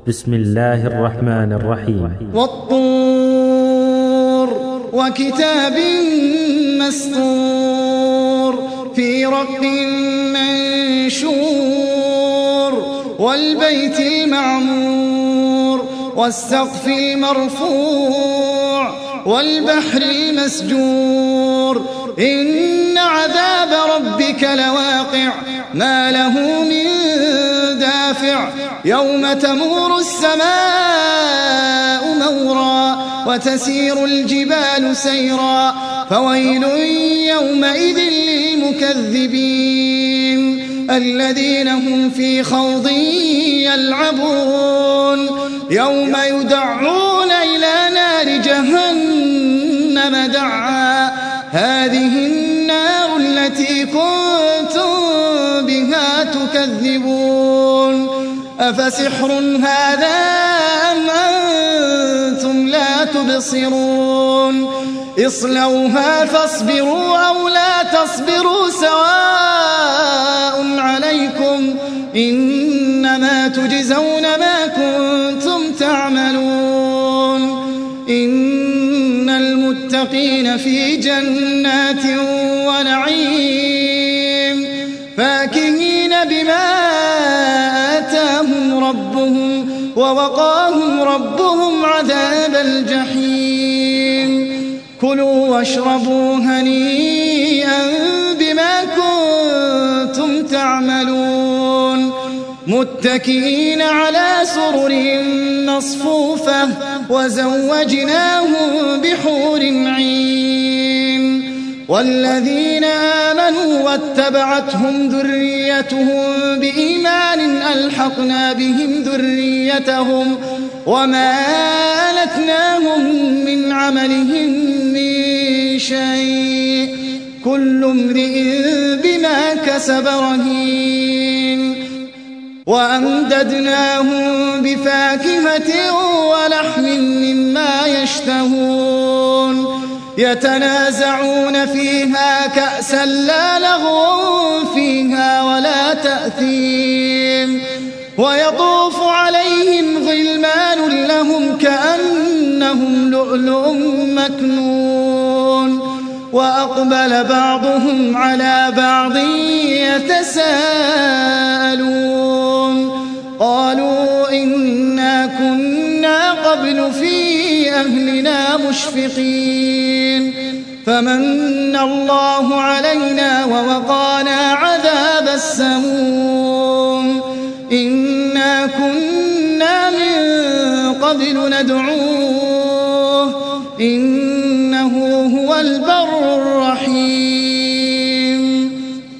بسم الله الرحمن الرحيم. والطور وكتاب مسطور في رق منشور والبيت المعمور والسقف المرفوع والبحر المسجور إن عذاب ربك لواقع ما له من دافع يوم تمور السماء مورا وتسير الجبال سيرا فويل يومئذ للمكذبين الذين هم في خوض يلعبون يوم يدعون إلى نار جهنم دعا هذه النار التي كنتم بها تكذبون أفسحر هذا أم أنتم لا تبصرون اصلوها فاصبروا أو لا تصبروا سواء عليكم إنما تجزون ما كنتم تعملون إن المتقين في جنات ونعيم فاكهين بما آتاهم ربهم ووقاهم ربهم عذاب الجحيم كلوا واشربوا هنيئا بما كنتم تعملون متكئين على سرر مصفوفة وزوجناهم بحور عين والذين آمنوا واتبعتهم ذريتهم بإيمان ألحقنا بهم ذريتهم وما ألتناهم من عملهم من شيء كل امرئ بما كسب رهين وأمددناهم بفاكهة ولحم مما يشتهون يتنازعون فيها كأسا لا لغو فيها ولا تأثيم ويطوف عليهم غلمان لهم كأنهم لؤلؤ مكنون وأقبل بعضهم على بعض يتساءلون قالوا إنا كنا قبل في أهلنا مشفقين فمن الله علينا ووقانا عذاب السموم إنا كنا من قبل ندعوه إنه هو البر الرحيم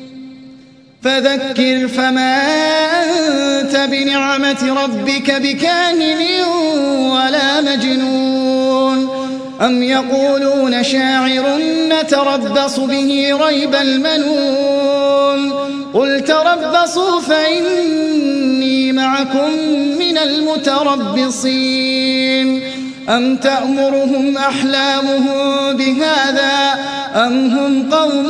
فذكر فما أنت بنعمة ربك بكاهن ولا مجنون أم يقولون شاعر نتربص به ريب المنون قل تربصوا فإني معكم من المتربصين أم تأمرهم أحلامهم بهذا أم هم قوم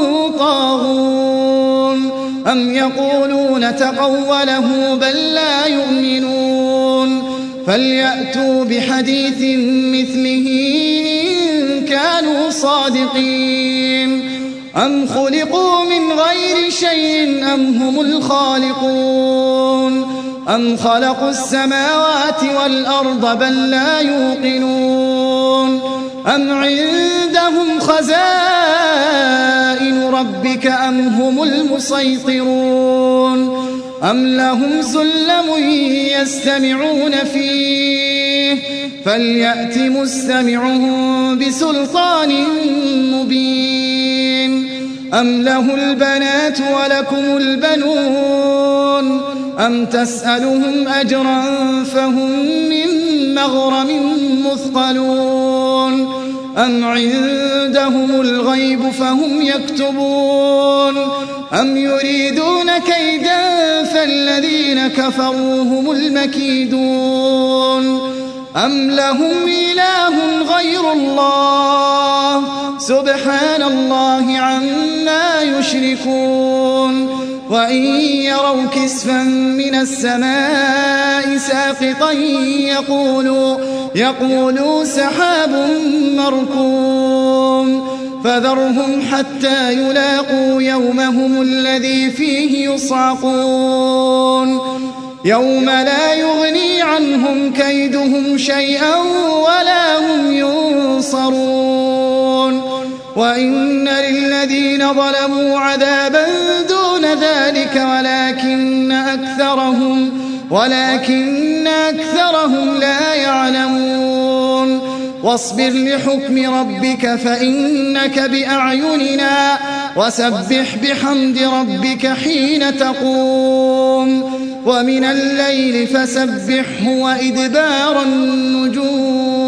طاغون أم يقولون تقوله بل لا يؤمنون فليأتوا بحديث مثله إن كانوا صادقين أم خلقوا من غير شيء أم هم الخالقون أم خلقوا السماوات والأرض بل لا يوقنون أم عندهم خزائن ربك أم هم المسيطرون أم لهم سلم يستمعون فيه فليأت مستمعهم بسلطان مبين أم له البنات ولكم البنون أم تسألهم أجرا فهم من مغرم مثقلون أم عندهم الغيب فهم يكتبون أم يريدون كيدا فالذين كفروا هم المكيدون أم لهم إله غير الله سبحان الله عما يشركون وإن يروا كسفا من السماء ساقطا يقولوا سحاب مركوم فذرهم حتى يلاقوا يومهم الذي فيه يصعقون يوم لا يغني عنهم كيدهم شيئا ولا هم ينصرون وإن للذين ظلموا عذابا دون ذلك ولكن أكثرهم لا يعلمون واصبر لحكم ربك فإنك بأعيننا وسبح بحمد ربك حين تقوم ومن الليل فسبحه وإدبار النجوم